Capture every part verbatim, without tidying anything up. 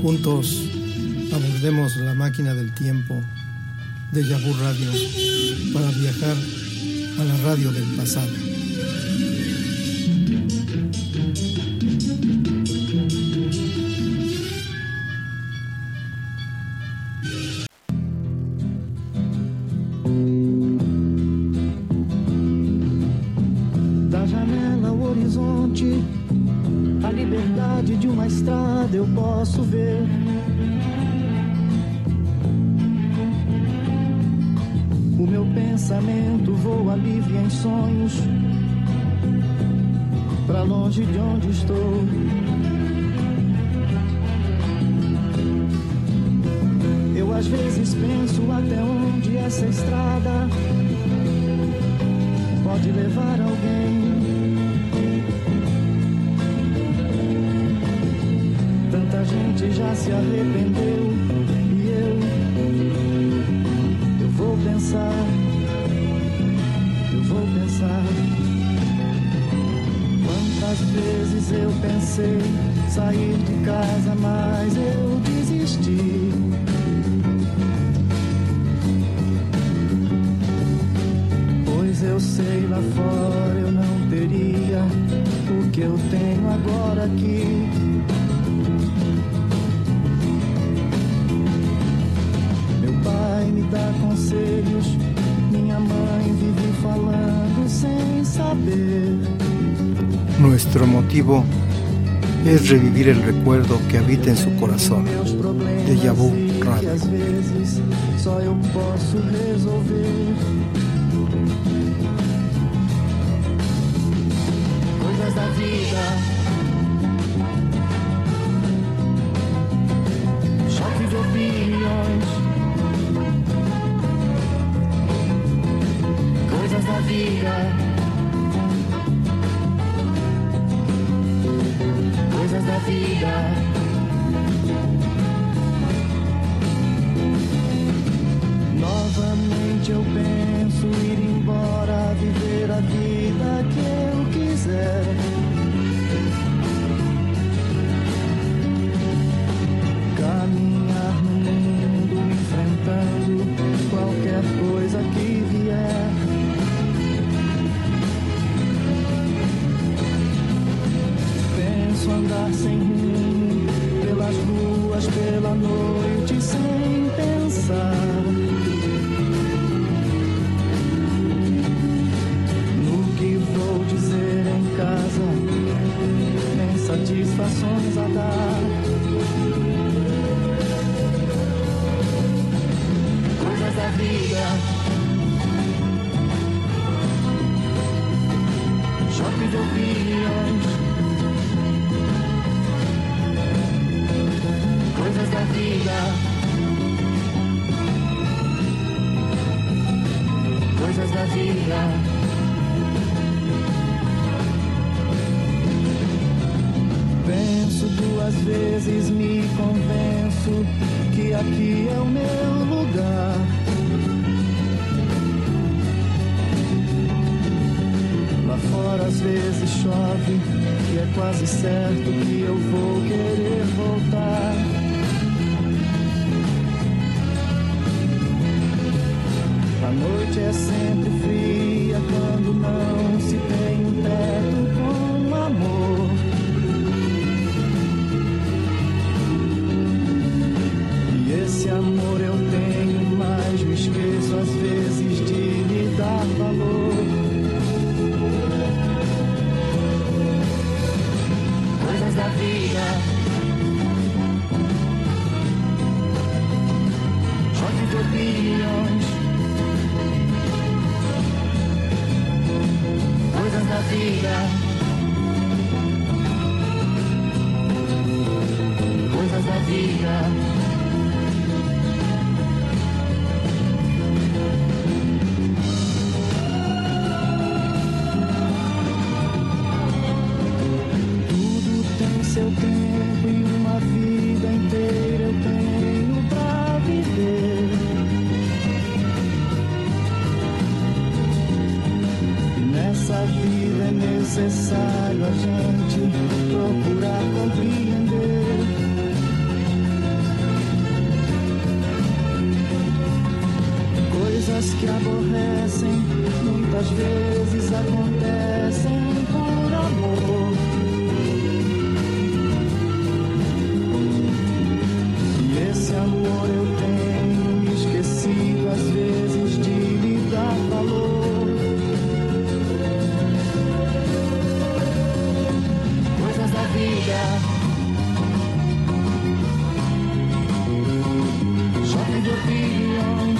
Juntos abordemos la máquina del tiempo de Déjà Vu Radio para viajar a la radio del pasado. Da janela ao horizonte, a liberdade de uma estrada eu posso ver. O meu pensamento voa livre em sonhos, pra longe de onde estou. Eu às vezes penso até onde essa estrada pode levar alguém. Tanta gente já se arrependeu e eu, eu vou pensar, eu vou pensar. Quantas vezes eu pensei sair de casa, mas eu desisti. Pois eu sei, lá fora eu não teria o que eu tenho agora aqui. Me dá conselhos, minha mãe vive falando sem saber. Nuestro motivo es revivir el recuerdo que habita en su corazón. Déjà Vu Radio. Às vezes só eu posso resolver. Coisas da vida, choque de opiniões. Coisas da vida, coisas da vida. Novamente eu penso ir embora, viver a vida que eu quiser. Caminhar no mundo enfrentando qualquer coisa que vier. Andar sem rumo, pelas ruas, pela noite, sem pensar no que vou dizer em casa, nem satisfações a dar. Coisas da vida, choque de opiniões. Coisas da vida, coisas da vida. Penso duas vezes, me convenço que aqui é o meu lugar. Lá fora às vezes chove e é quase certo que eu vou querer voltar. A noite é sempre fria quando não se tem um teto com amor. E esse amor eu tenho, mas me esqueço às vezes de lhe dar valor. Coisas da vida, choque de opiniões. Coisas da vida, coisas da vida. Tudo tem seu tempo e uma vida inteira eu tenho pra viver. Nessa vida é necessário a gente procurar compreender coisas que aborrecem muitas vezes acontecem por amor. E esse amor eu tenho esquecido às vezes de lhe dar valor. Coisas da vida, choque de opiniões.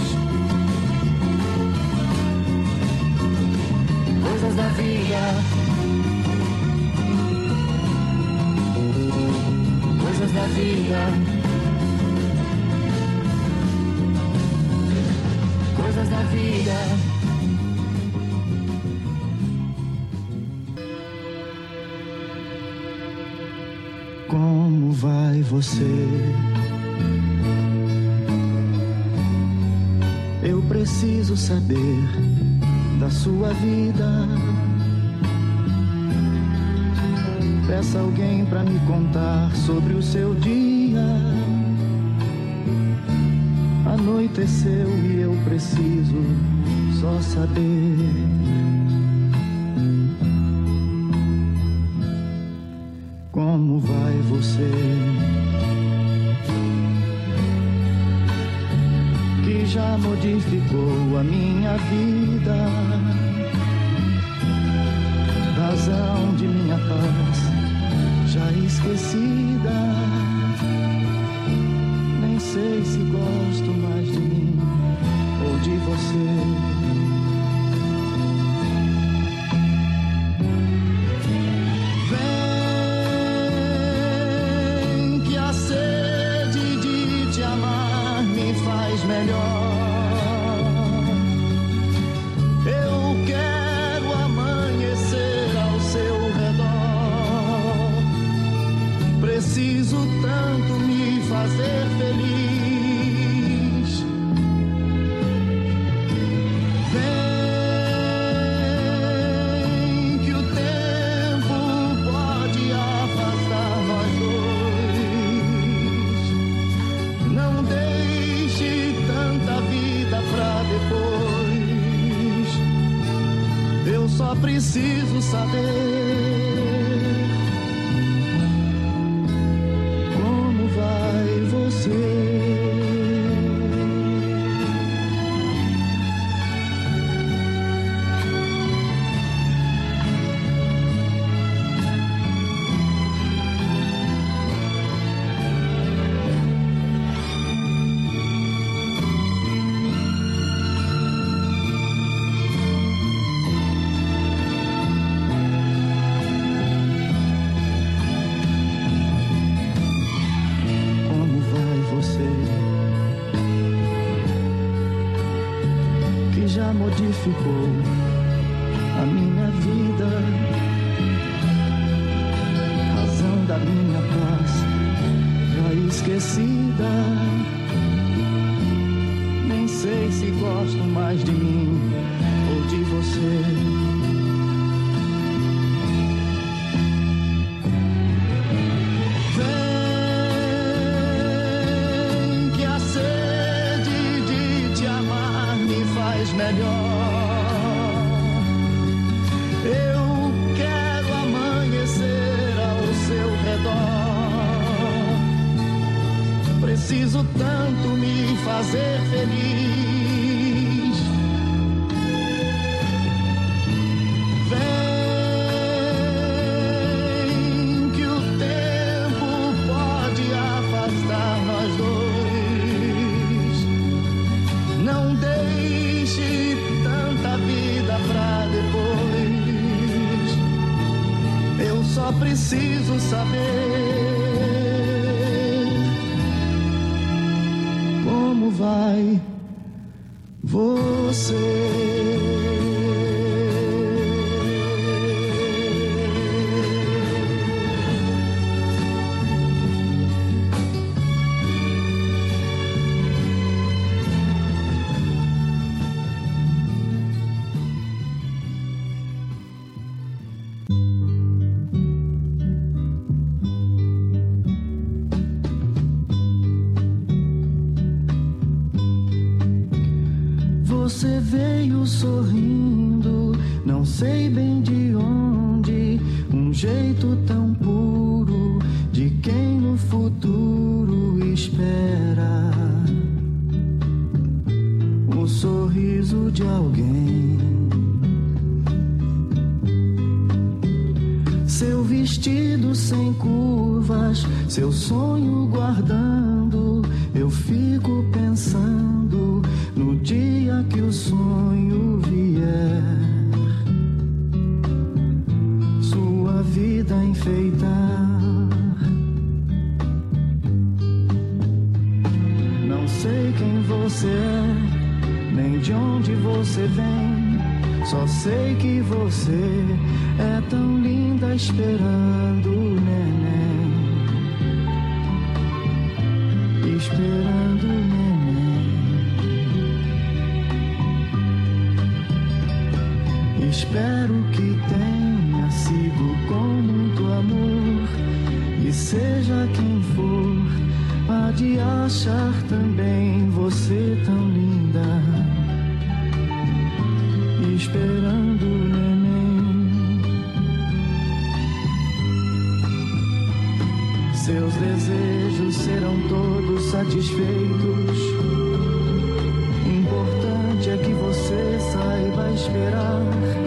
Coisas da vida, coisas da vida, coisas da vida. Como vai você? Eu preciso saber da sua vida. Peça alguém pra me contar sobre o seu dia. Anoiteceu e eu preciso só saber. Como vai você? Que já modificou a minha vida, razão de minha paz já esquecida. Nem sei se gosto mais de mim ou de você. Melhor, eu quero amanhecer ao seu redor. Preciso tanto me fazer feliz. Vem que o tempo pode afastar nós dois. Não deixe tanta vida pra depois. Eu só preciso saber como vai você. Modificou a minha vida, razão da minha paz já esquecida. Nem sei se gosto mais de mim ou de você. Melhor, eu quero amanhecer ao seu redor. Preciso tanto me fazer feliz. Vem que o tempo pode afastar nós dois. Não deixe tanta vida pra depois. Eu só preciso saber como vai você. Você vejo sorrindo, não sei bem de onde, um jeito tão puro de quem no futuro espera o sorriso de alguém. Seu vestido sem curvas, seu sonho guardando, eu fico pensando no dia que o sonho vier, sua vida enfeitar. Não sei quem você é, nem de onde você vem, só sei que você é tão linda esperando o neném, esperando o neném. Espero que tenha sido com muito amor, e seja quem for, há de achar também você tão linda, esperando o neném. Seus desejos serão todos satisfeitos. Importante é que você saiba esperar.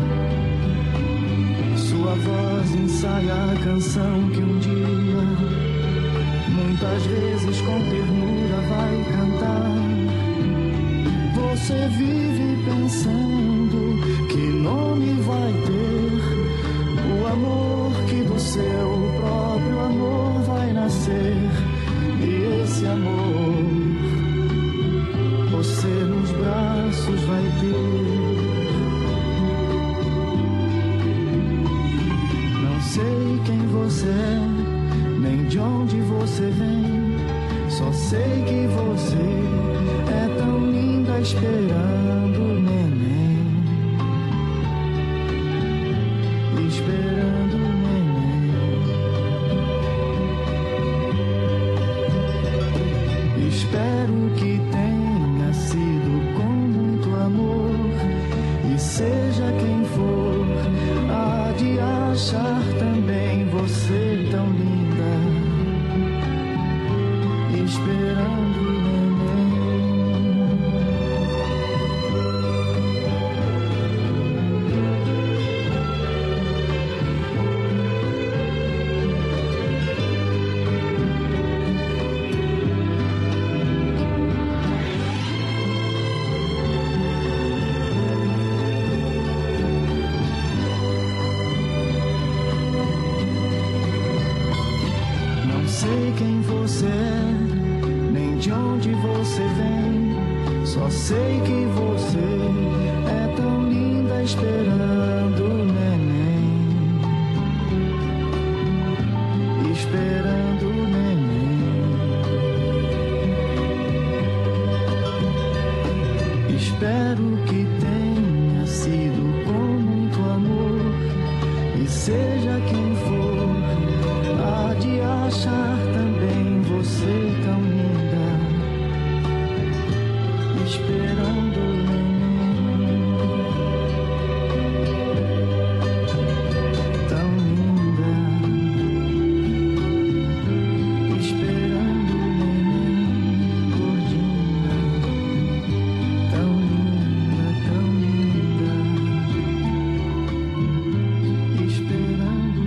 Sua voz ensaia a canção que um dia, muitas vezes com ternura, vai cantar. Você vive pensando que nome vai ter o amor que do seu próprio amor vai nascer. E esse amor você nos braços vai ter. Não sei quem você é, nem de onde você vem, só sei que você é tão linda esperando o neném, esperando o neném. Espero que tenha sido com muito amor, e seja quem for, há de achar também você tão linda, esperando o sei que você é tão linda esperando o neném, esperando o neném. Espero que tenha sido com muito amor, e seja quem for, há de achar também você tão linda, esperando o neném, tão linda, esperando o neném, gordinha, tão linda, tão linda, esperando o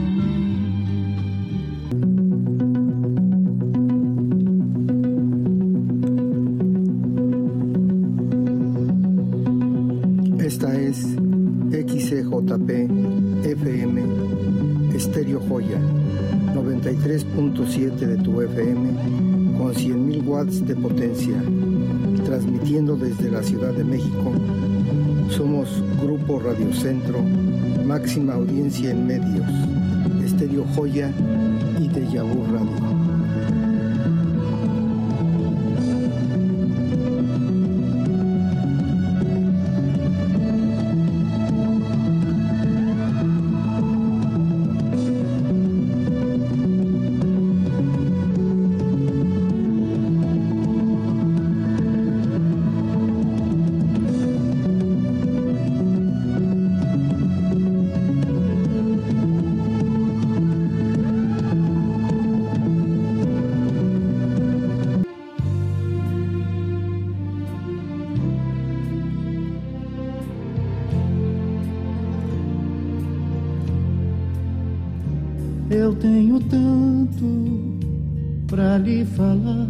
Esta es X C J P F M Estéreo Joya, noventa y tres punto siete de tu F M con cien mil watts de potencia, transmitiendo desde la Ciudad de México. Somos Grupo Radio Centro, máxima audiencia en medios, Estéreo Joya y Deja Vu Radio. Eu tenho tanto pra lhe falar,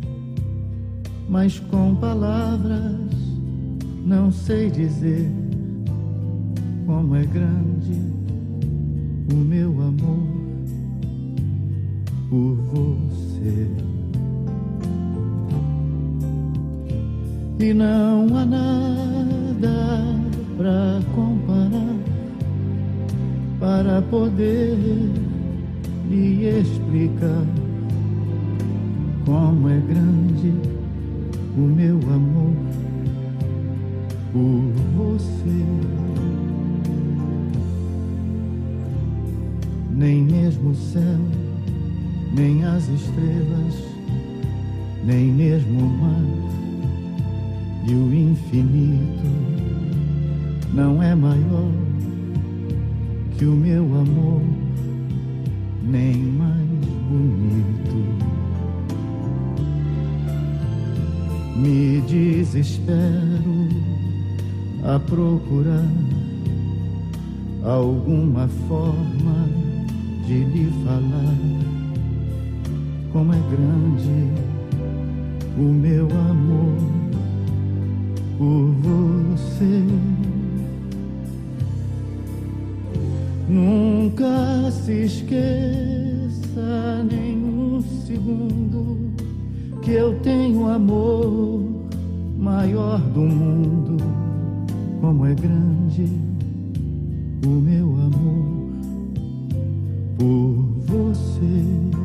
mas com palavras não sei dizer como é grande o meu amor por você. E não há nada pra comparar, para poder lhe explicar como é grande o meu amor por você. Nem mesmo o céu, nem as estrelas, nem mesmo o mar e o infinito não é maior que o meu amor, nem mais bonito. Me desespero a procurar alguma forma de lhe falar como é grande o meu amor por você. Nunca se esqueça nem um segundo que eu tenho o amor maior do mundo. Como é grande o meu amor por você.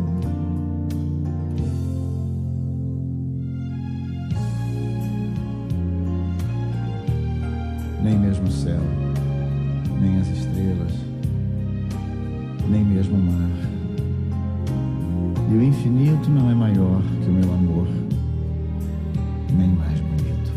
Nem mesmo o céu, nem as estrelas, nem mesmo o mar e o infinito não é maior que o meu amor, nem mais bonito.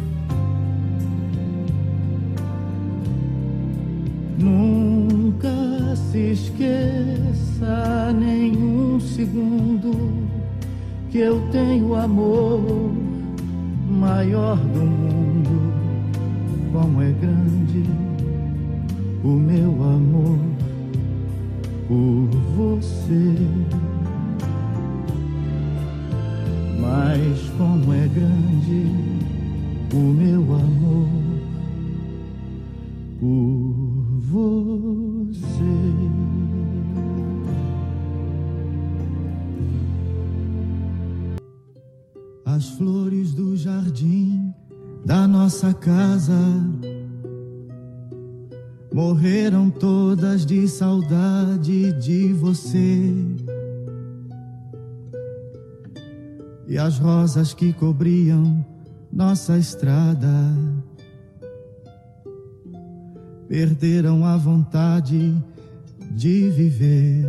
Nunca se esqueça nem um segundo que eu tenho o amor maior do mundo. Como é grande o meu amor por você. Mas como é grande o meu amor por você. As flores do jardim da nossa casa morreram todas de saudade de você. E as rosas que cobriam nossa estrada perderam a vontade de viver.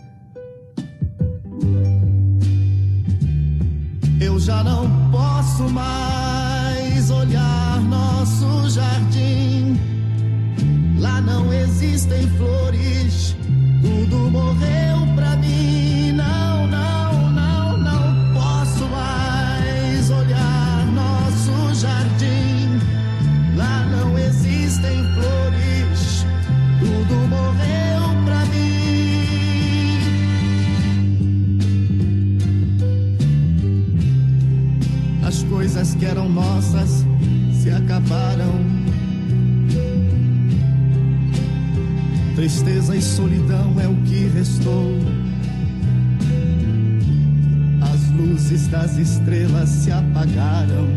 Eu já não posso mais olhar nosso jardim. Lá não existem flores, tudo morreu pra mim. Não, não, não, não posso mais olhar nosso jardim. Lá não existem flores, tudo morreu pra mim. As coisas que eram nossas se acabaram. Tristeza e solidão é o que restou. As luzes das estrelas se apagaram.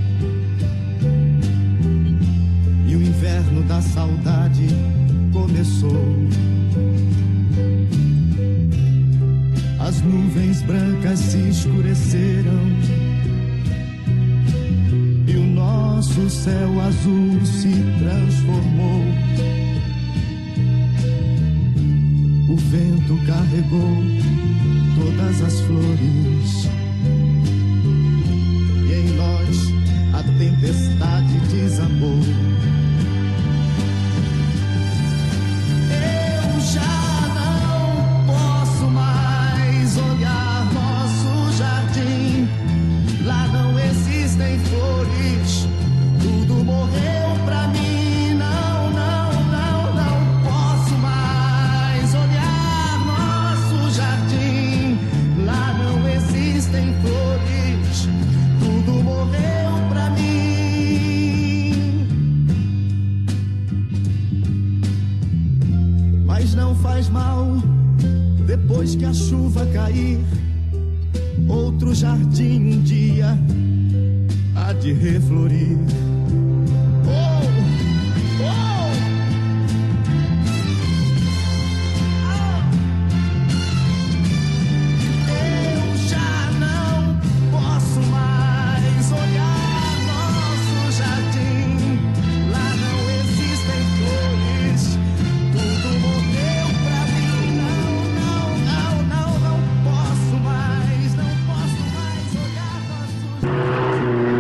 E o inverno da saudade começou. As nuvens brancas se escureceram. E o nosso céu azul se transformou. O vento carregou todas as flores e em nós a tempestade desabou. Eu já não posso mais olhar nosso jardim. Lá não existem flores, tudo morreu pra mim. Não, não, não, não posso mais olhar nosso mas não faz mal. Depois que a chuva cair, outro jardim um dia há de reflorir. Oh, oh. Eu já não posso mais olhar nosso jardim. Lá não existem flores, tudo morreu pra mim. Não, não, não, não, não posso mais, não posso mais olhar nosso jardim.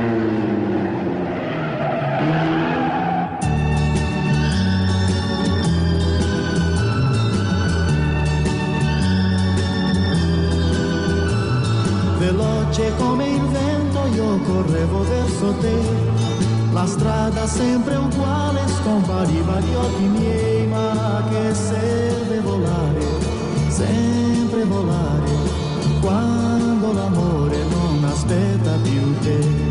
Veloce come il vento io correvo verso te, la strada sempre uguale scompariva agli occhi miei, ma che serve volare, sempre volare, quando l'amore non aspetta più te.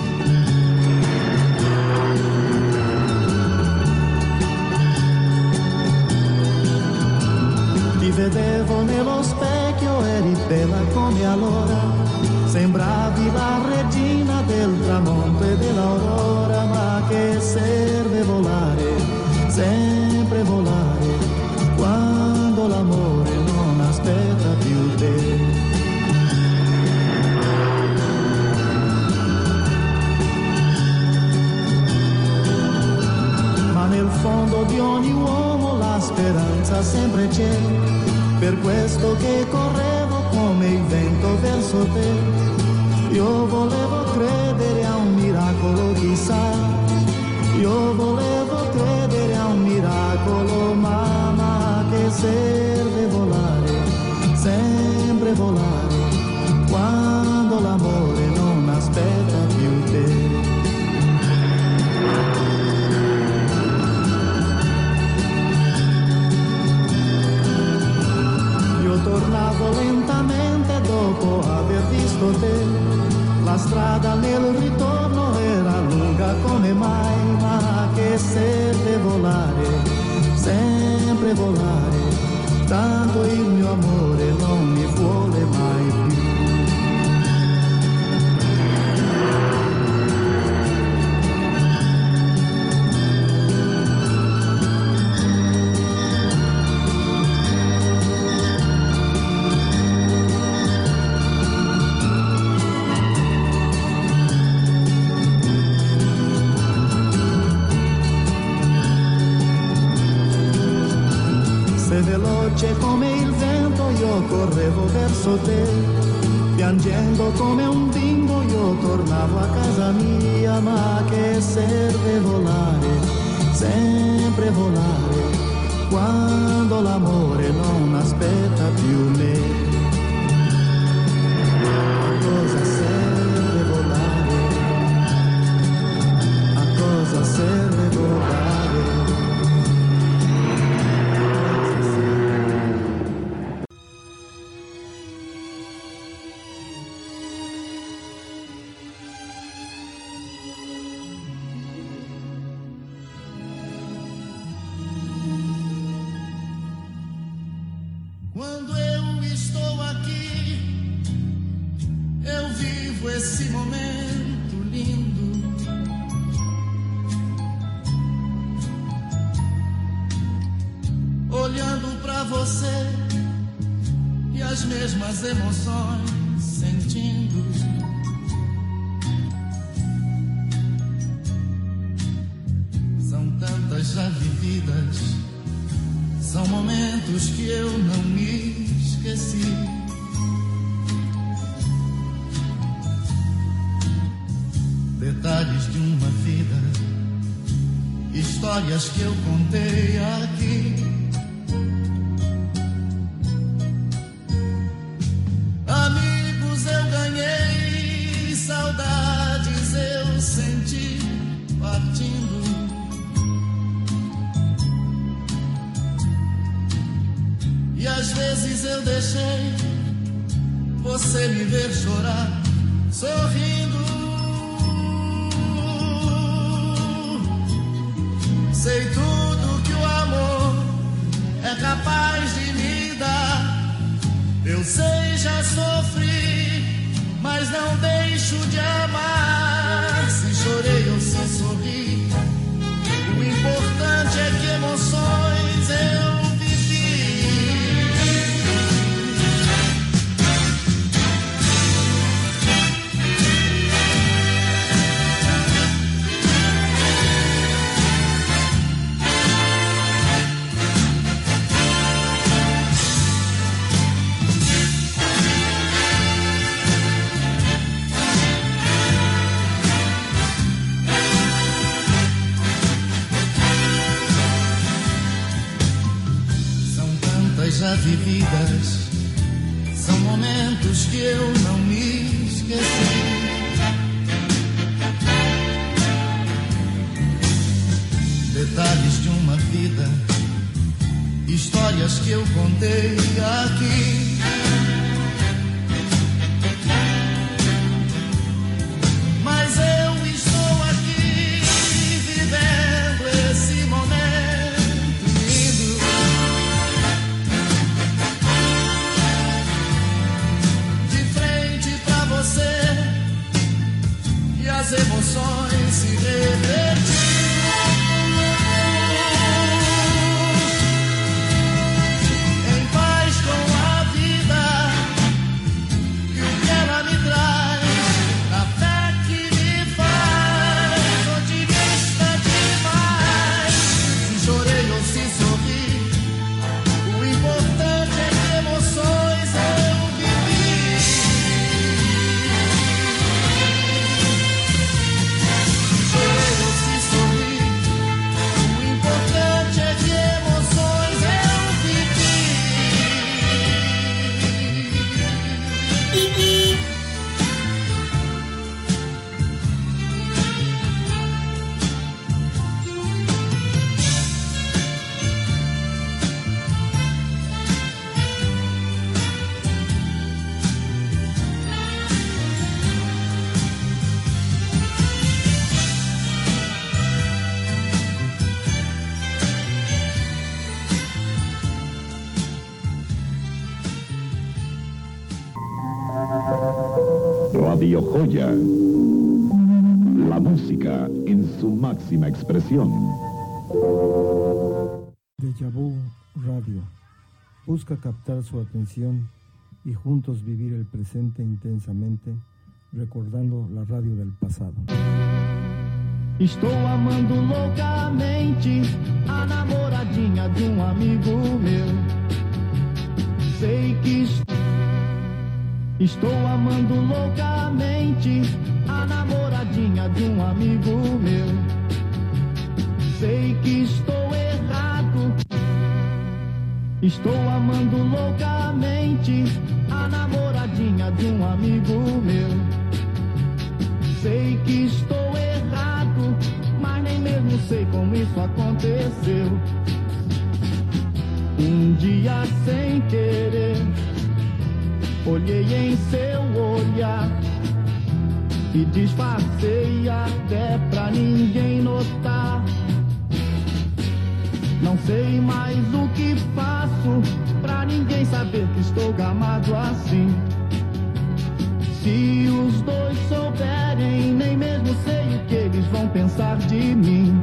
Ti vedevo nello specchio, eri bella come allora, sembravi la regina del tramonto e dell'aurora, ma che serve volare, sempre volare, quando l'amore non aspetta più te. Ma nel fondo di ogni uomo la speranza sempre c'è, per questo che correvo come il vento verso te. Io volevo credere a un miracolo, chissà, io volevo credere a un miracolo, mamma, che serve volare, sempre volare, quando l'amore non aspetta più te. Tornavo lentamente dopo aver visto te, la strada nel ritorno era lunga come mai, ma che serve volare, sempre volare, tanto il mio amore non mi vuole mai più. Veloce come il vento io correvo verso te, piangendo come un bimbo io tornavo a casa mia, ma che serve volare, sempre volare, quando l'amore non aspetta più me. A cosa serve volare, a cosa serve volare? Quando eu estou aqui, eu vivo esse momento lindo. Olhando pra você e as mesmas emoções sentindo. São tantas já vividas, são momentos que eu não me esqueci. Detalhes de uma vida, histórias que eu contei aqui. Amigos eu ganhei, saudades eu senti partindo. E às vezes eu deixei você me ver chorar, sorrindo. Sei tudo que o amor é já vividas, são momentos que eu não me esqueci. Detalhes de uma vida, histórias que eu contei aqui. Mas eu estou aqui vivendo esse momento lindo. De frente pra você, e as emoções se repetem. Radio Joya, la música en su máxima expresión. Deja Vu Radio busca captar su atención y juntos vivir el presente intensamente, recordando la radio del pasado. Estou amando loucamente a namoradinha de um amigo meu. Sei que estou amando loucamente a namoradinha de um amigo meu. Sei que estou errado. Estou amando loucamente a namoradinha de um amigo meu. Sei que estou errado, mas nem mesmo sei como isso aconteceu. Um dia sem querer, olhei em seu olhar e disfarcei até pra ninguém notar. Não sei mais o que faço pra ninguém saber que estou gamado assim. Se os dois souberem, nem mesmo sei o que eles vão pensar de mim.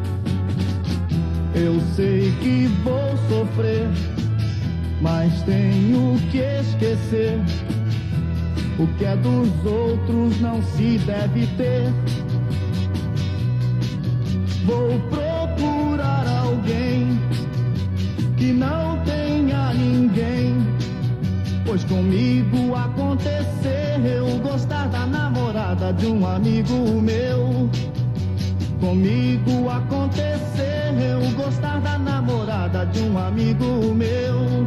Eu sei que vou sofrer, mas tenho que esquecer. O que é dos outros não se deve ter. Vou procurar alguém que não tenha ninguém, pois comigo aconteceu gostar da namorada de um amigo meu. Comigo aconteceu gostar da namorada de um amigo meu.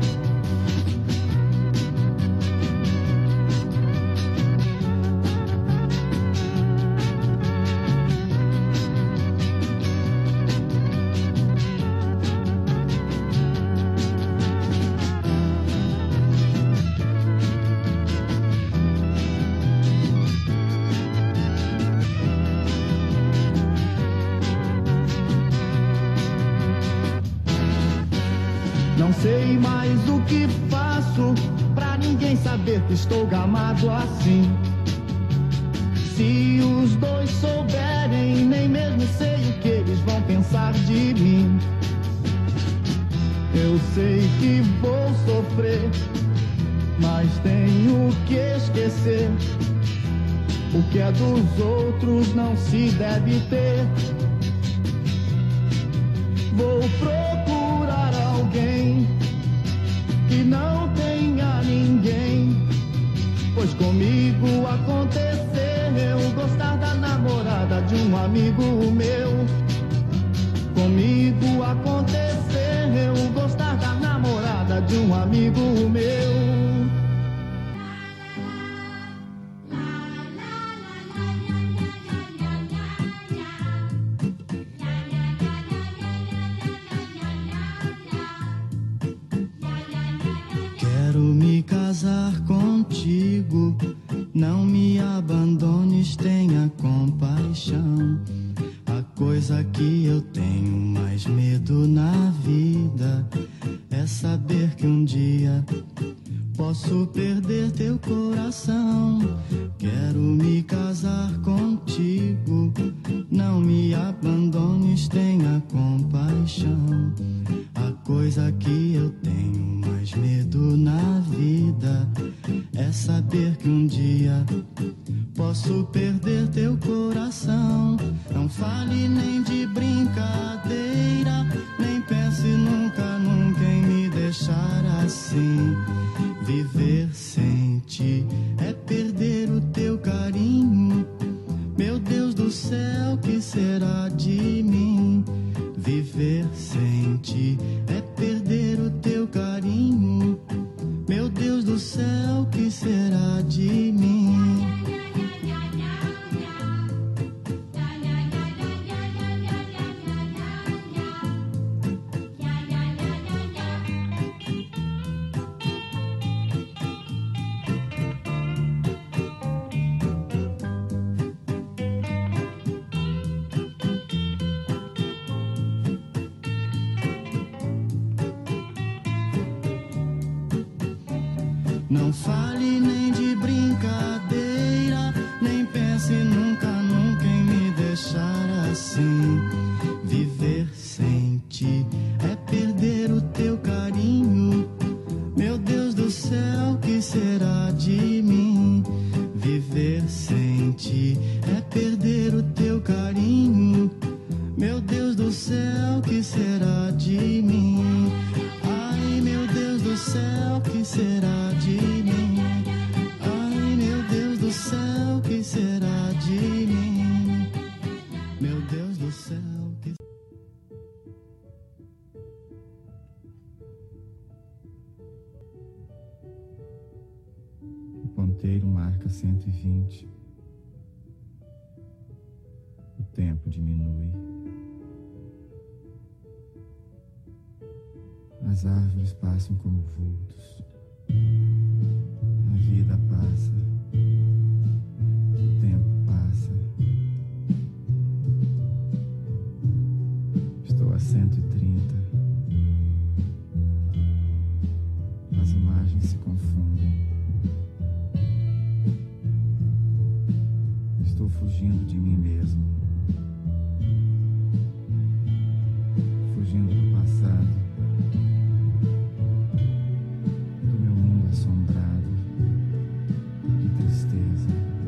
Não sei mais o que faço pra ninguém saber que estou gamado assim. Se os dois souberem, nem mesmo sei o que eles vão pensar de mim. Eu sei que vou sofrer, mas tenho que esquecer. O que é dos outros não se deve ter. Vou procurar alguém que não tenha ninguém, pois comigo aconteceu gostar da namorada de um amigo meu. Comigo aconteceu gostar da namorada de de um amigo meu. Quero me casar contigo, não me abandones, tenha compaixão. A coisa que eu tenho mais medo na vida é saber que um dia posso perder teu coração. Quero me casar contigo, não me abandones, tenha compaixão. A coisa que eu tenho mais medo na vida é saber que um dia posso perder teu coração. Não fale nem de brincadeira, nem pense nunca, nunca em me deixar assim. Viver sem ti é perder o teu carinho. Meu Deus do céu, que será de mim? Viver sem ti é perder o teu carinho. Meu Deus do céu, que será de mim? Não fale nem de brincadeira, nem pense nunca, nunca em me deixar assim. Viver sem ti é perder o teu carinho. Meu Deus do céu, que será de mim? Viver sem ti é perder o teu carinho. Meu Deus do céu, que será de mim? Ai, meu Deus do céu, que será de mim? Ai, meu Deus do céu, que será de mim? Meu Deus do céu, que... O ponteiro marca cento e vinte. O tempo diminui. As árvores passam como vultos. A vida passa. O tempo passa. Estou a cento e trinta. As imagens se confundem. Estou fugindo de mim mesmo. Fugindo do passado. Assombrado de tristeza,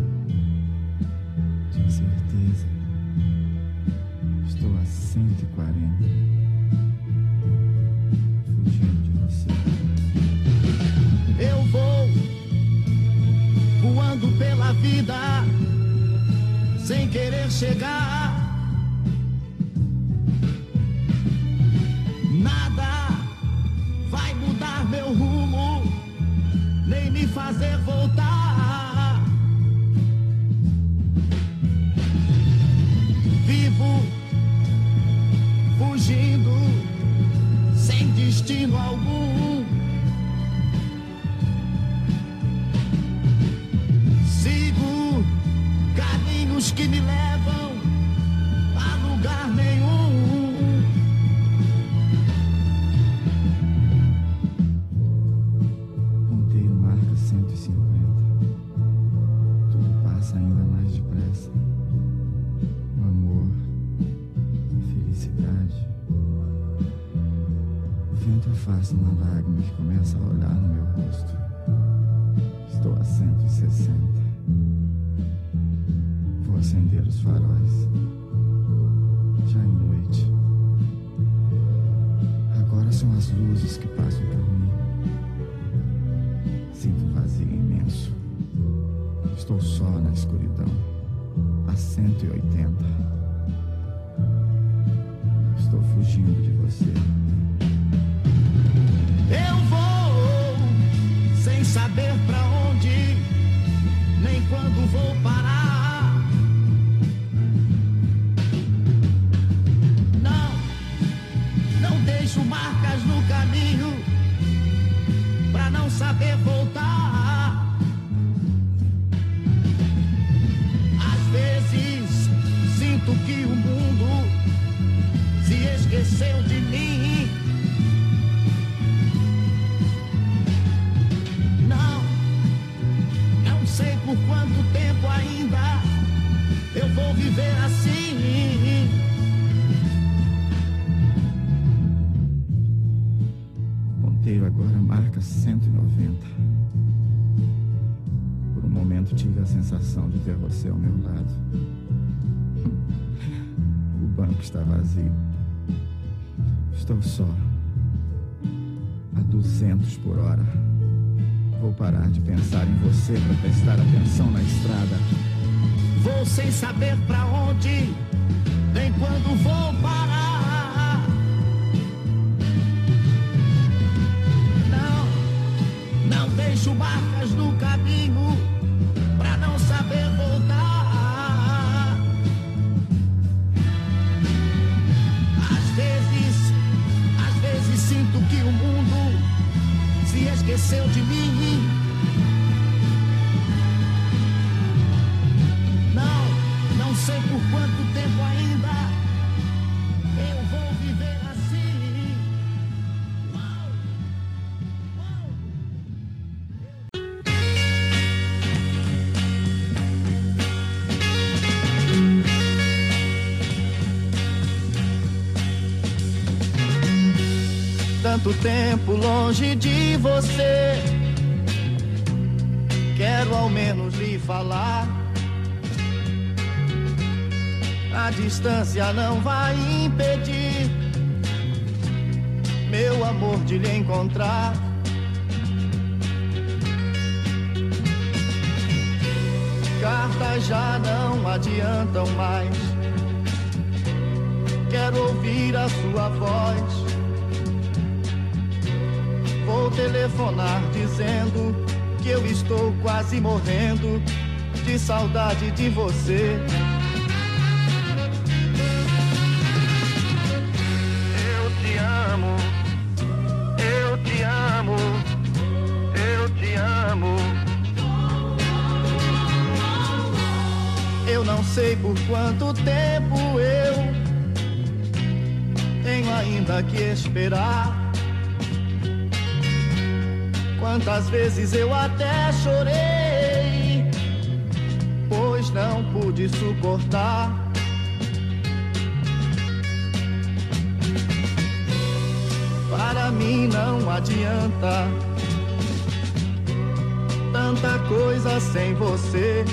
de incerteza. Estou a cento e quarenta, fugindo de você. Eu vou voando pela vida sem querer chegar. Nada vai mudar meu rumo, nem me fazer voltar. Vivo fugindo sem destino algum. Sigo caminhos que me levam a lugar nenhum. cento e cinquenta. Tudo passa ainda mais depressa. O amor, a felicidade. O vento afasta uma lágrima que começa a olhar no meu rosto. Estou a cento e sessenta. Vou acender os faróis. Já é noite. Agora são as luzes que passam por mim. Sinto um vazio imenso. Estou só na escuridão, a cento e oitenta. Estou fugindo de você. Eu vou vou viver assim. O ponteiro agora marca cento e noventa. Por um momento tive a sensação de ver você ao meu lado. O banco está vazio. Estou só. A duzentos por hora. Vou parar de pensar em você para prestar atenção na estrada. Vou sem saber pra onde, nem quando vou parar. Não, não deixo marcas no caminho pra não saber voltar. Às vezes, às vezes sinto que o mundo se esqueceu de mim. Não, não sei por quanto tempo ainda eu vou viver assim. Uau, Tanto tempo longe de você, quero ao menos lhe falar. A distância não vai impedir meu amor de lhe encontrar. Cartas já não adiantam mais, quero ouvir a sua voz. Vou telefonar dizendo que eu estou quase morrendo de saudade de você. Eu te amo, eu te amo, eu te amo. Eu não sei por quanto tempo eu tenho ainda que esperar. Quantas vezes eu até chorei, pois não pude suportar. Para mim não adianta tanta coisa sem você.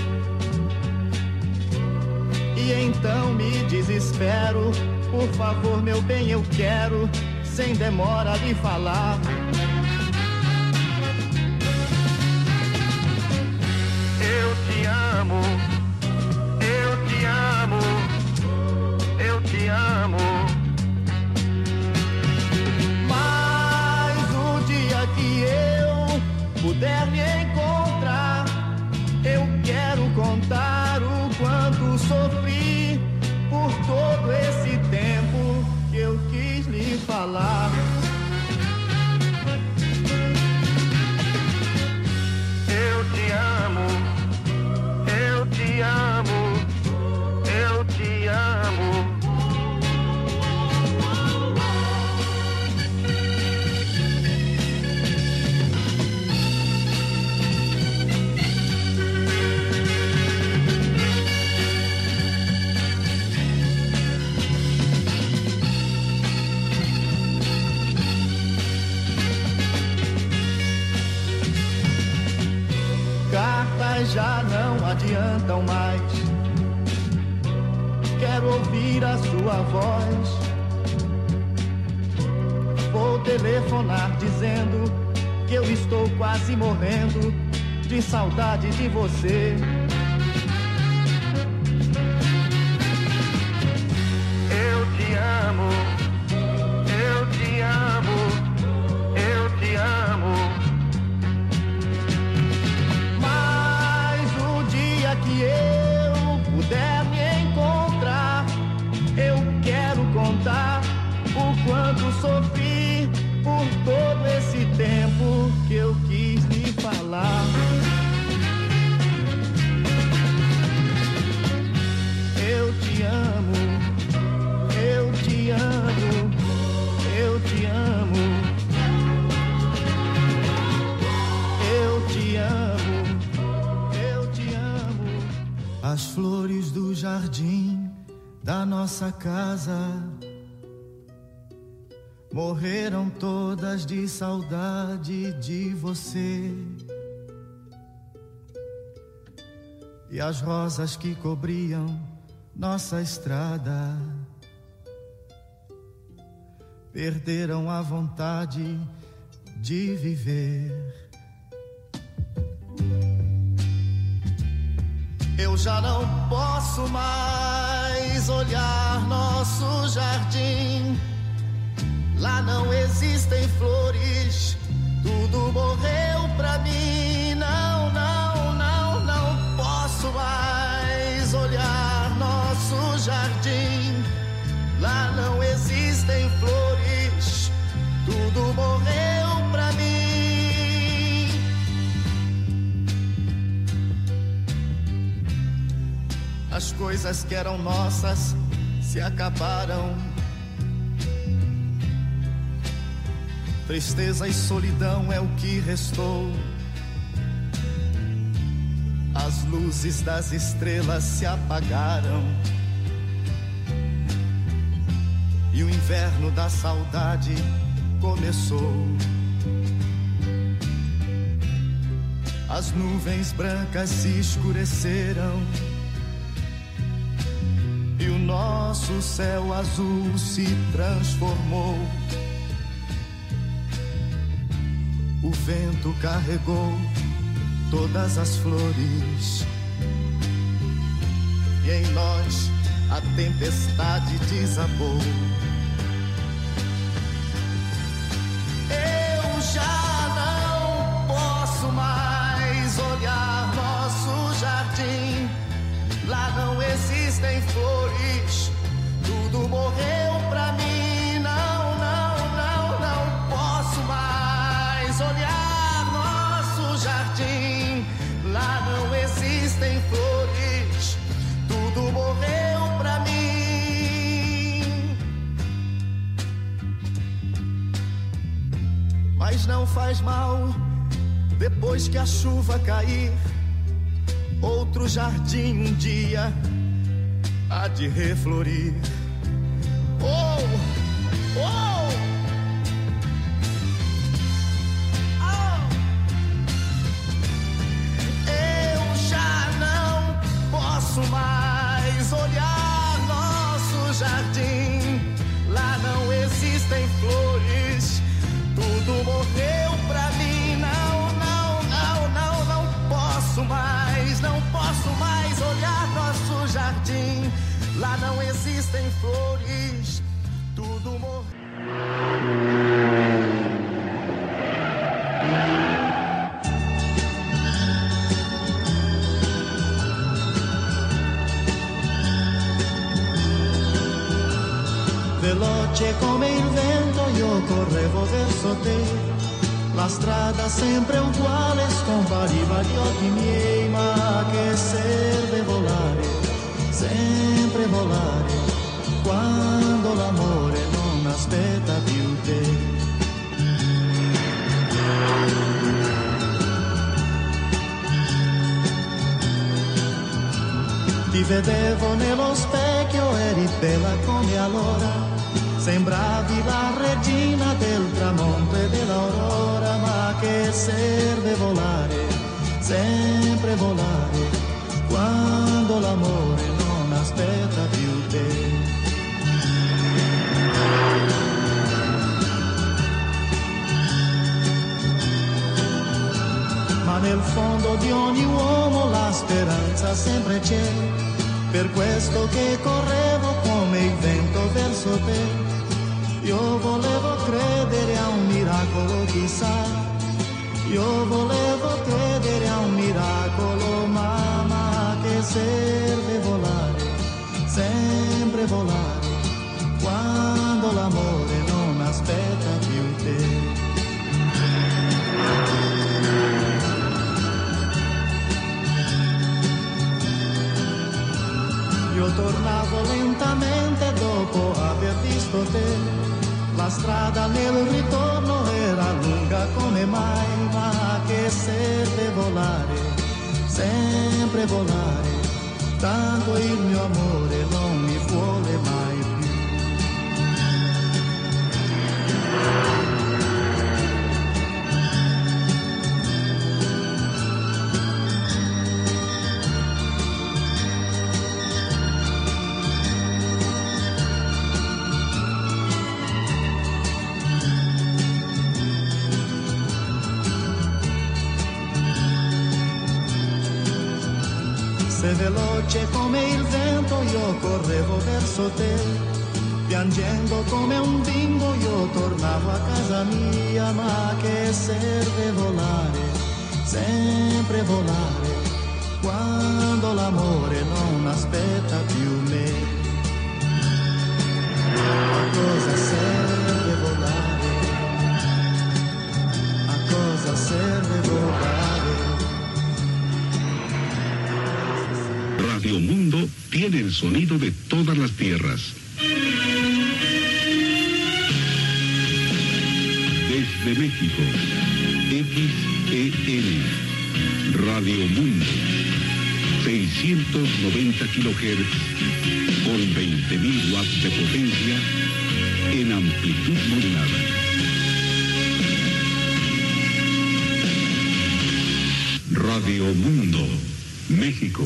E então me desespero, por favor meu bem eu quero, sem demora lhe falar. Eu te amo, eu te amo, eu te amo. Mas o dia que eu puder me encontrar, eu quero contar o quanto sofri por todo esse tempo que eu quis lhe falar. Eu te amo, eu te amo, eu te amo. Cartas já não adiantam mais, quero ouvir a sua voz. Vou telefonar dizendo que eu estou quase morrendo de saudade de você. Eu te amo, eu te amo, eu te amo. Que eu puder me encontrar, eu quero contar o quanto sofri por todo esse tempo que eu quis lhe falar. Eu te amo, eu te amo. jardim da nossa casa morreram todas de saudade de você. E as rosas que cobriam nossa estrada perderam a vontade de viver. Eu já não posso mais olhar nosso jardim. Lá não existem flores, tudo morreu pra mim. Não, não, não, não posso mais olhar nosso jardim. Lá não existem flores, tudo morreu pra mim. As coisas que eram nossas se acabaram. Tristeza e solidão é o que restou. As luzes das estrelas se apagaram. E o inverno da saudade começou. As nuvens brancas se escureceram. E o nosso céu azul se transformou. O vento carregou todas as flores. E em nós a tempestade desabou. Eu já não posso mais olhar nosso jardim. Lá não existem flores, tudo morreu pra mim. Não, não, não, não posso mais olhar nosso jardim. Lá não existem flores, tudo morreu pra mim. Mas não faz mal, depois que a chuva cair, outro jardim um dia há de reflorir. Oh, oh, oh. Eu já não posso mais olhar nosso jardim. Lá não existem flores, tudo morreu pra mim. Não, não, não, não, não posso mais, não posso mais olhar nosso jardim. Lá não existem flores, tudo morreu. Veloce come il vento io correvo verso te. La strada sempre uguale scompariva agli occhi miei, ma che serve volare, sempre volare, quando l'amore non aspetta più te. Ti vedevo nello specchio, eri bella come allora. Sembravi la regina del tramonto e dell'aurora, ma che serve volare, sempre volare, quando l'amore non aspetta più te. Ma nel fondo di ogni uomo la speranza sempre c'è, per questo che correvo come il vento verso te. Io volevo credere a un miracolo, chissà. Io volevo credere a un miracolo, mamma, che serve volare, sempre volare, quando l'amore non aspetta più te. Io tornavo lentamente dopo aver visto te. La strada nel ritorno era lunga come mai, ma che serve volare, sempre volare, tanto il mio amore non mi vuole mai più. Se veloce come il vento io correvo verso te, piangendo come un bimbo io tornavo a casa mia, ma che serve volare, sempre volare, quando l'amore non aspetta più me. A cosa serve volare, a cosa serve volare. Radio Mundo tiene el sonido de todas las tierras. Desde México, X E N, Radio Mundo, seiscientos noventa kilohertz con veinte mil watts de potencia en amplitud modulada. Radio Mundo, México.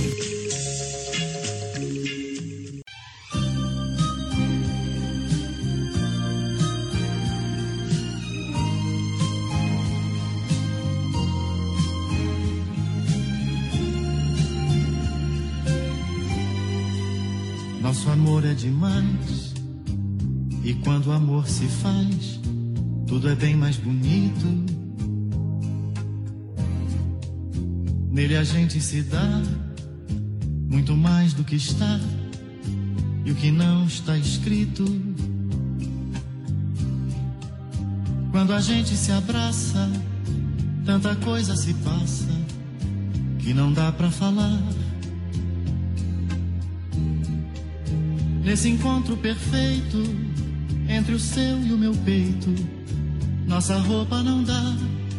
Nosso amor é demais, e quando o amor se faz, tudo é bem mais bonito. Nele a gente se dá muito mais do que está e o que não está escrito. Quando a gente se abraça, tanta coisa se passa que não dá pra falar. Nesse encontro perfeito entre o seu e o meu peito, nossa roupa não dá.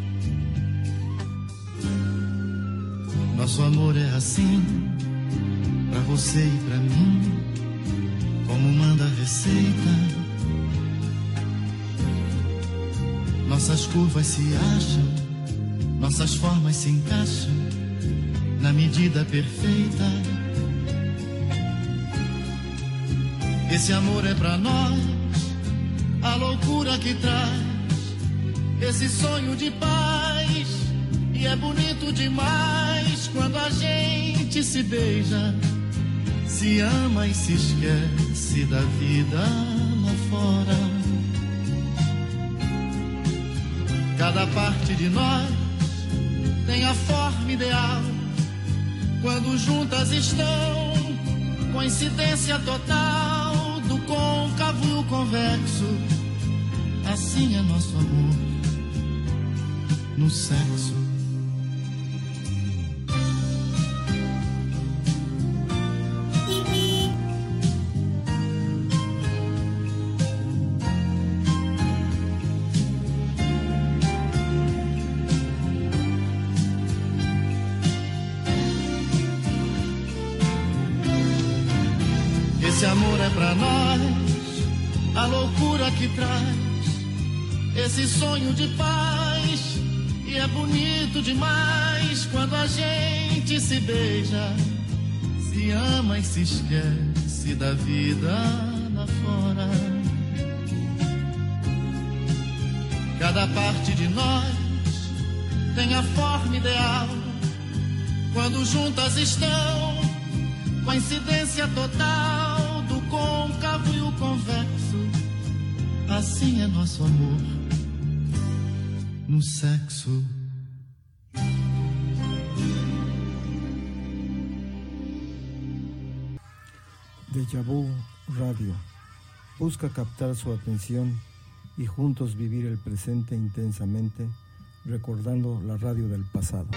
Nosso amor é assim, pra você e pra mim, como manda a receita. Nossas curvas se acham, nossas formas se encaixam na medida perfeita. Esse amor é pra nós, a loucura que traz esse sonho de paz. E é bonito demais quando a gente se beija, se ama e se esquece da vida lá fora. Cada parte de nós tem a forma ideal, quando juntas estão, coincidência total do côncavo e o convexo. Assim é nosso amor no sexo. Esse amor é pra nós, a loucura que traz esse sonho de paz. E é bonito demais quando a gente se beija, se ama e se esquece da vida lá fora. Cada parte de nós tem a forma ideal, quando juntas estão, coincidência total do côncavo e o convexo. Assim é nosso amor no sexo. Déjà Vu Radio busca captar su atención y juntos vivir el presente intensamente, recordando la radio del pasado.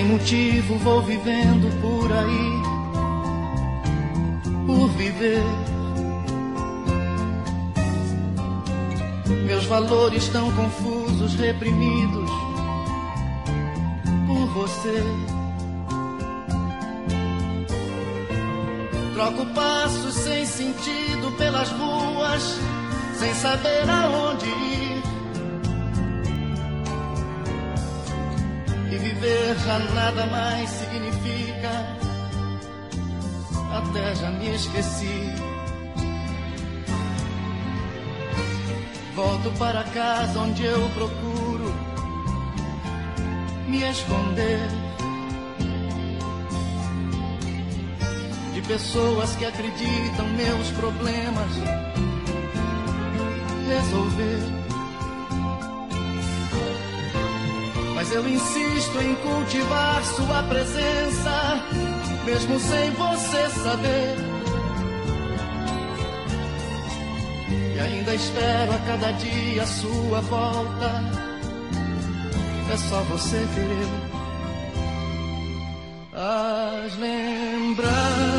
motivo vou vivendo por aí, por viver. Meus valores tão confusos, reprimidos por você. Troco passos sem sentido pelas ruas, sem saber aonde ir. E viver já nada mais significa, até já me esqueci. Volto para casa onde eu procuro me esconder de pessoas que acreditam meus problemas resolver. Mas eu insisto em cultivar sua presença, mesmo sem você saber. E ainda espero a cada dia a sua volta. É só você querer. As lembranças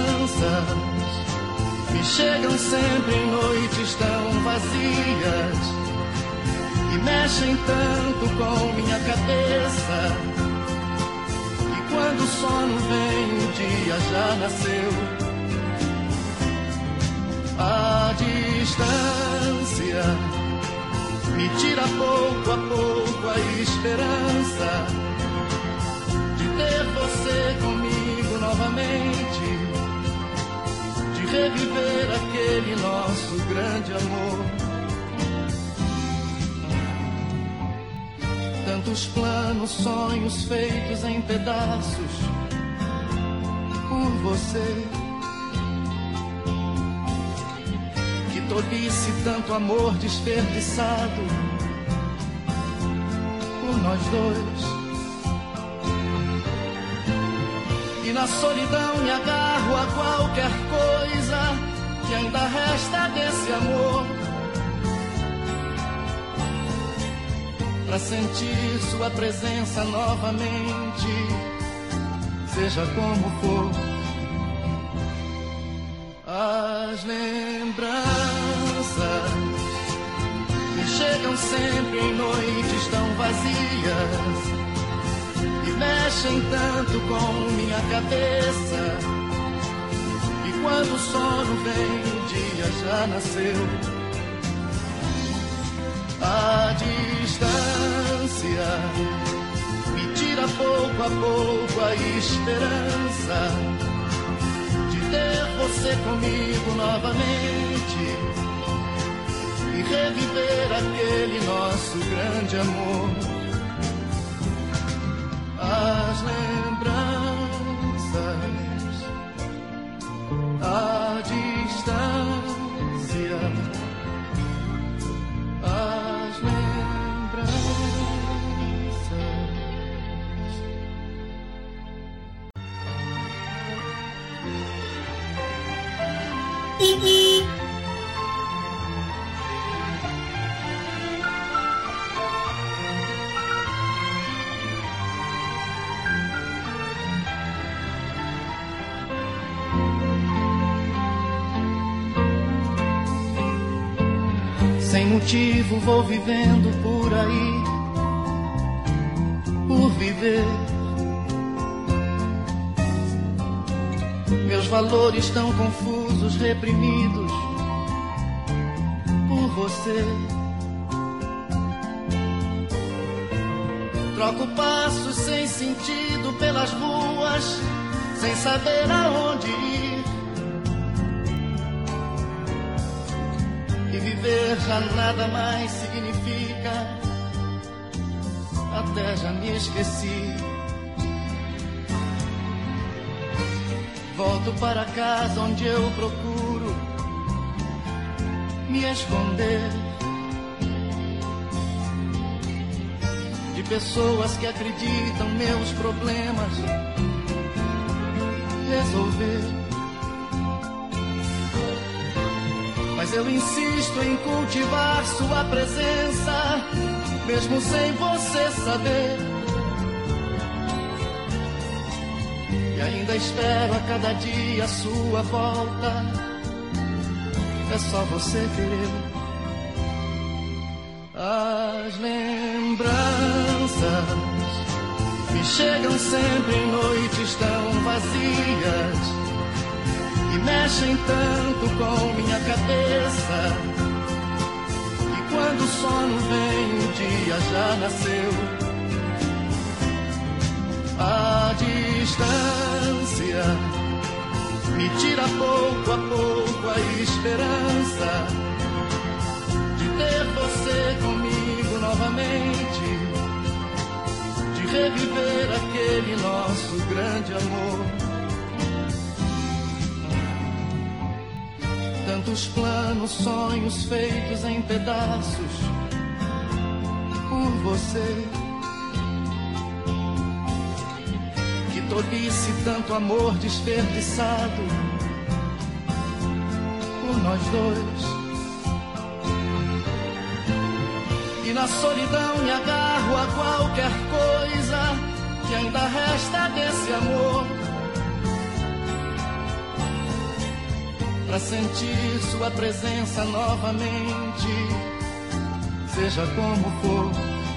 me chegam sempre em noites tão vazias e mexem tanto com minha cabeça. E quando o sono vem, o dia já nasceu. A distância me tira pouco a pouco a esperança de ter você comigo novamente, de reviver aquele nosso grande amor. Tantos planos, sonhos feitos em pedaços por você. Tolice, tanto amor desperdiçado por nós dois. E na solidão me agarro a qualquer coisa que ainda resta desse amor, pra sentir sua presença novamente, seja como for. As lembranças me chegam sempre em noites tão vazias e mexem tanto com minha cabeça. E quando o sono vem, o dia já nasceu. A distância me tira pouco a pouco a esperança ter você comigo novamente e reviver aquele nosso grande amor. As lembranças, a distância, as lembranças. Sem motivo vou vivendo por aí, por viver. Meus valores tão confusos, reprimidos por você. Troco passos sem sentido pelas ruas, sem saber aonde ir. E viver já nada mais significa, até já me esqueci. Volto para casa onde eu procuro me esconder de pessoas que acreditam meus problemas resolver. Mas eu insisto em cultivar sua presença, mesmo sem você saber. e ainda espero a cada dia a sua volta. É só você querer. As lembranças me chegam sempre em noites tão vazias e mexem tanto com minha cabeça. E quando o sono vem, o dia já nasceu. A distância me tira pouco a pouco a esperança de ter você comigo novamente, de reviver aquele nosso grande amor. Tantos planos, sonhos feitos em pedaços por você. Que tolice, tanto amor desperdiçado por nós dois. E na solidão me agarro a qualquer coisa que ainda resta desse amor, pra sentir sua presença novamente, seja como for.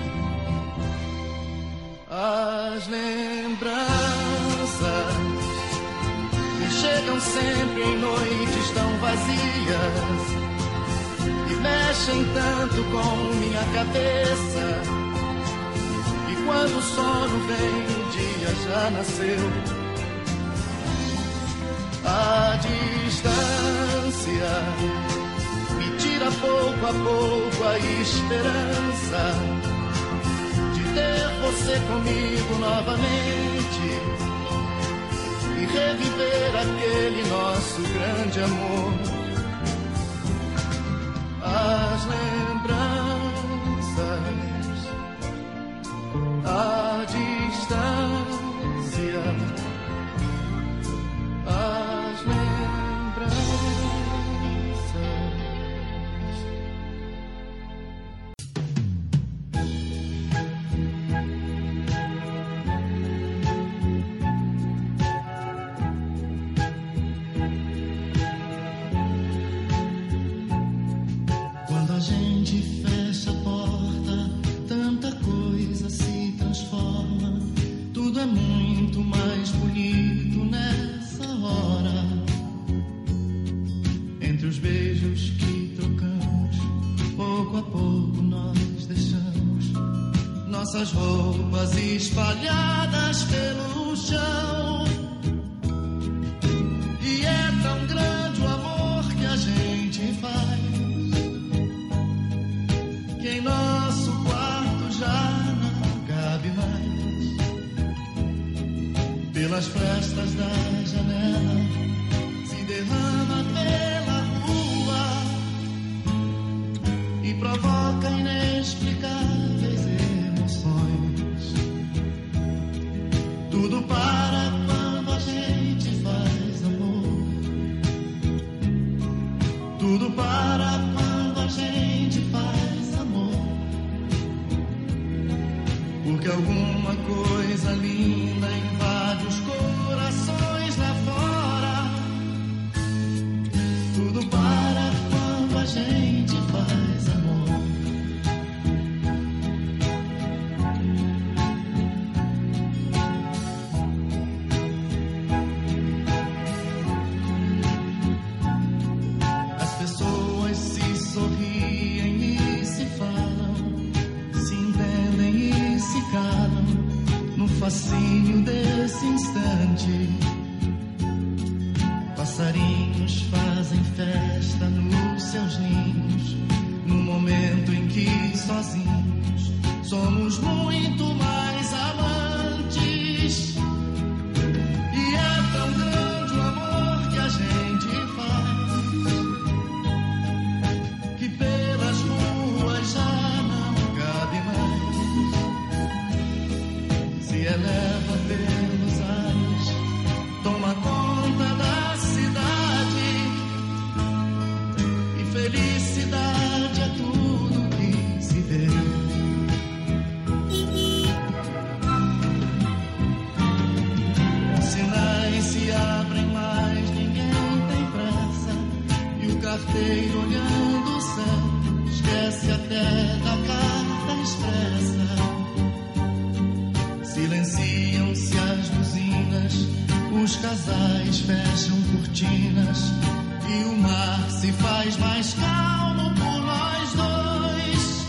As lembranças me chegam sempre em noites tão vazias e mexem tanto com minha cabeça. E quando o sono vem, o dia já nasceu. A distância me tira pouco a pouco a esperança de ter você comigo novamente e reviver aquele nosso grande amor. As lembranças, a distância, as lembranças. Quando a gente fecha a porta, tanta coisa se transforma. Tudo é muito mais bonito nessa hora. Entre os beijos que trocamos, pouco a pouco nós deixamos nossas roupas espalhadas pelo chão. E é tão grande o amor que a gente faz que em nosso quarto já não cabe mais. Pelas frestas da janela se derrama pela rua e provoca inexplicáveis emoções. Tudo para quando a gente faz amor. Tudo para quando a gente faz amor. Porque alguma coisa linda invade os corações lá fora. Tudo para quando a gente faz amor. As pessoas se sorriem e se falam, se entendem e se calam no fascínio desse instante. Passarinhos fazem festa nos seus ninhos, no momento em que sozinhos somos muito mais amantes. E é tão grande o amor que a gente faz que pelas ruas já não cabe mais. Se eleva pelos ares, toma conta da cidade, e felicidade é tudo que se vê. Sinais carteiro olhando o céu, esquece até da carta expressa. Silenciam-se as buzinas, os casais fecham cortinas e o mar se faz mais calmo por nós dois.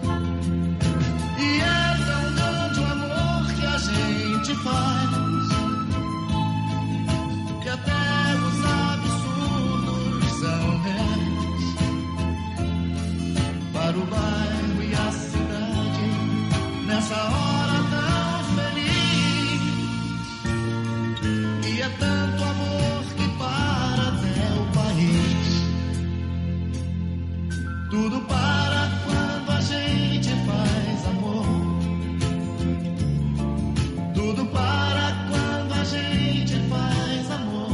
E é tão grande o amor que a gente faz que até os absurdos são reais. Para o bairro e a cidade nessa hora tão feliz. E é tanto amor que para até o país. Tudo para quando a gente faz amor. Tudo para quando a gente faz amor.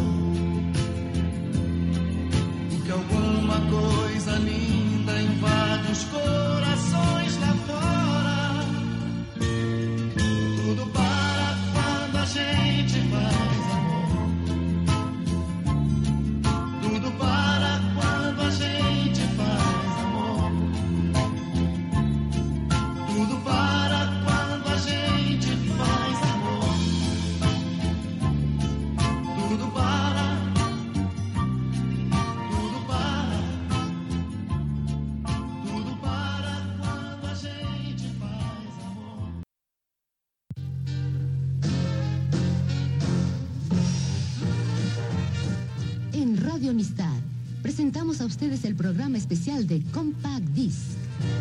Porque alguma coisa linda invade os corações lá fora. Tudo para quando a gente faz amor. Tudo para quando a gente faz amor. Tudo para quando a gente faz amor. Tudo para, tudo para, tudo para quando a gente faz amor. En Radio Amistad presentamos a ustedes el programa especial de Compact Disc.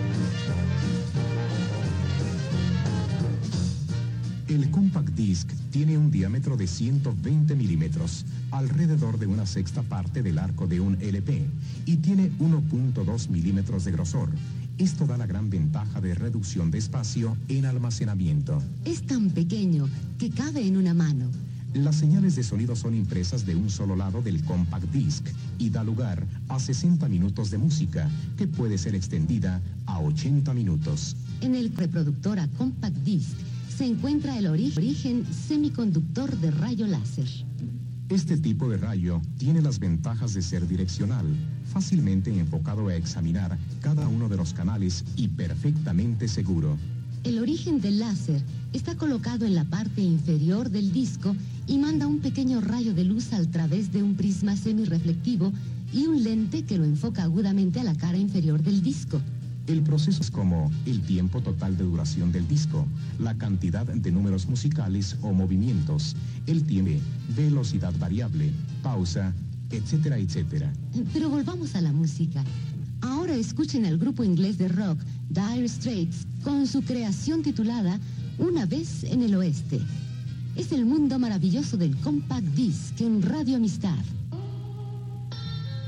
El Compact Disc tiene un diámetro de ciento veinte milímetros, alrededor de una sexta parte del arco de un L P, y tiene uno punto dos milímetros de grosor. Esto da la gran ventaja de reducción de espacio en almacenamiento. Es tan pequeño que cabe en una mano. Las señales de sonido son impresas de un solo lado del Compact Disc y da lugar a sesenta minutos de música, que puede ser extendida a ochenta minutos. En el reproductor a Compact Disc se encuentra el ori- origen semiconductor de rayo láser. Este tipo de rayo tiene las ventajas de ser direccional, fácilmente enfocado a examinar cada uno de los canales y perfectamente seguro. El origen del láser está colocado en la parte inferior del disco y manda un pequeño rayo de luz a través de un prisma semirreflectivo y un lente que lo enfoca agudamente a la cara inferior del disco. El proceso es como el tiempo total de duración del disco, la cantidad de números musicales o movimientos, el tiempo, velocidad variable, pausa, etcétera, etcétera. Pero volvamos a la música. Ahora escuchen al grupo inglés de rock Dire Straits con su creación titulada Una vez en el oeste. Es el mundo maravilloso del Compact Disc en Radio Amistad.